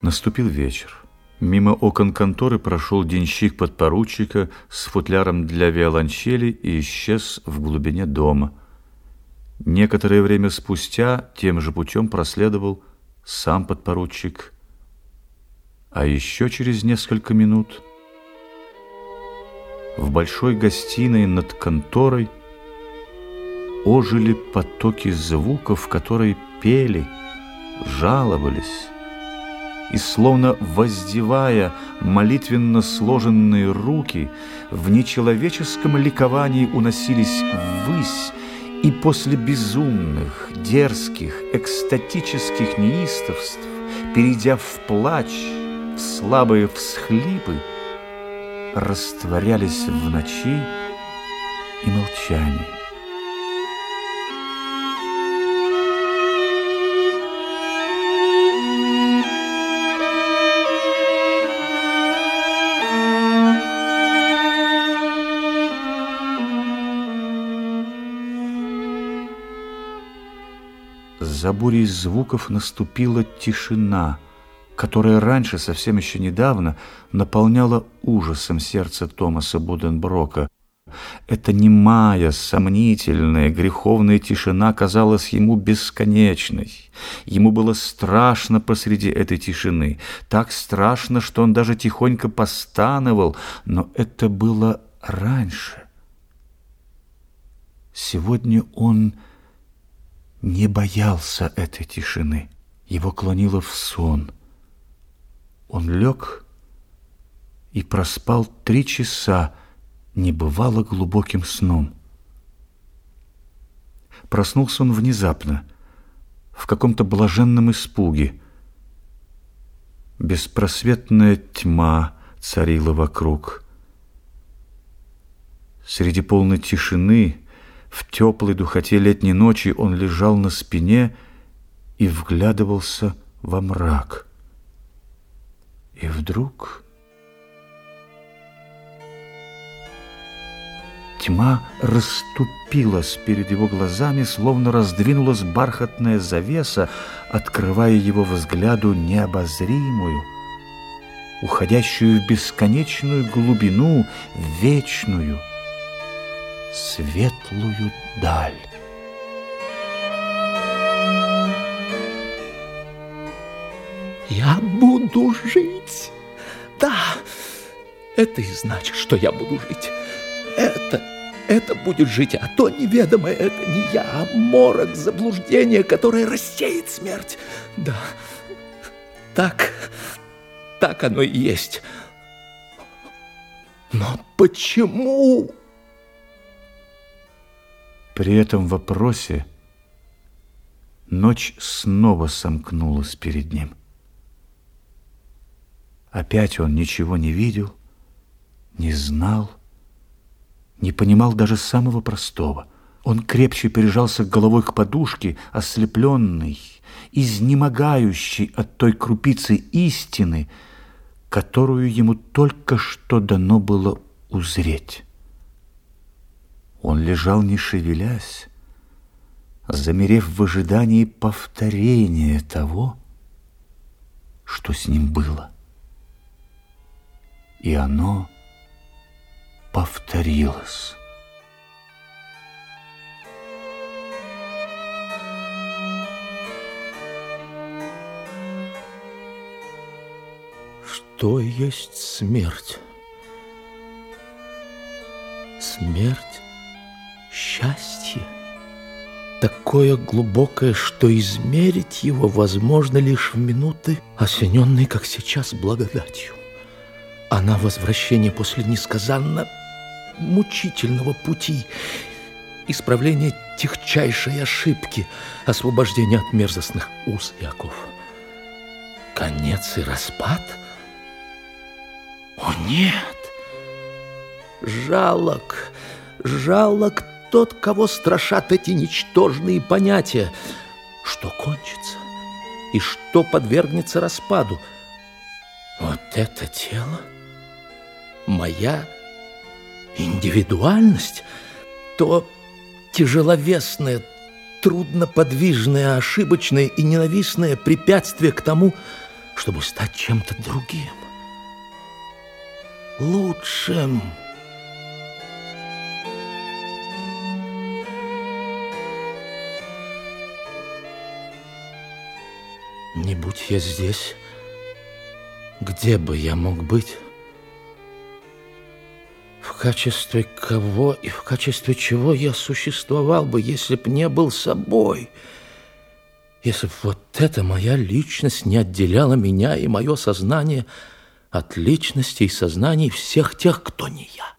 Наступил вечер. Мимо окон конторы прошел денщик подпоручика с футляром для виолончели и исчез в глубине дома. Некоторое время спустя тем же путем проследовал сам подпоручик. А еще через несколько минут в большой гостиной над конторой ожили потоки звуков, которые пели, жаловались и, словно воздевая молитвенно сложенные руки, в нечеловеческом ликовании уносились ввысь, и после безумных, дерзких, экстатических неистовств, перейдя в плач, в слабые всхлипы, растворялись в ночи и молчании. За бурей звуков наступила тишина, которая раньше, совсем еще недавно, наполняла ужасом сердце Томаса Буденброка. Эта немая, сомнительная, греховная тишина казалась ему бесконечной. Ему было страшно посреди этой тишины, так страшно, что он даже тихонько постановал, но это было раньше. Сегодня он не боялся этой тишины, его клонило в сон. Он лег и проспал 3 часа небывало глубоким сном. Проснулся он внезапно, в каком-то блаженном испуге. Беспросветная тьма царила вокруг. Среди полной тишины, в теплой духоте летней ночи, он лежал на спине и вглядывался во мрак. И вдруг тьма расступилась перед его глазами, словно раздвинулась бархатная завеса, открывая его взгляду необозримую, уходящую в бесконечную глубину, вечную, светлую даль. Я буду жить. Да, это и значит, что я буду жить. Это будет жить, а то неведомое — это не я, а морок заблуждения, которое рассеет смерть. Да, так оно и есть. Но почему? При этом вопросе ночь снова сомкнулась перед ним. Опять он ничего не видел, не знал, не понимал даже самого простого. Он крепче прижался головой к подушке, ослепленный, изнемогающий от той крупицы истины, которую ему только что дано было узреть. Он лежал, не шевелясь, замерев в ожидании повторения того, что с ним было. И оно повторилось. Что есть смерть? Смерть — счастье, такое глубокое, что измерить его возможно лишь в минуты, осененные, как сейчас, благодатью. Она — возвращение после несказанно мучительного пути, исправление тихчайшей ошибки, освобождение от мерзостных уз и оков. Конец и распад? О, нет! Жалок тот, кого страшат эти ничтожные понятия. Что кончится и что подвергнется распаду? Вот это тело, моя индивидуальность, то тяжеловесное, трудноподвижное, ошибочное и ненавистное препятствие к тому, чтобы стать чем-то другим, лучшим. Не будь я здесь, где бы я мог быть? В качестве кого и в качестве чего я существовал бы, если б не был собой? Если б вот эта моя личность не отделяла меня и мое сознание от личности и сознаний всех тех, кто не я?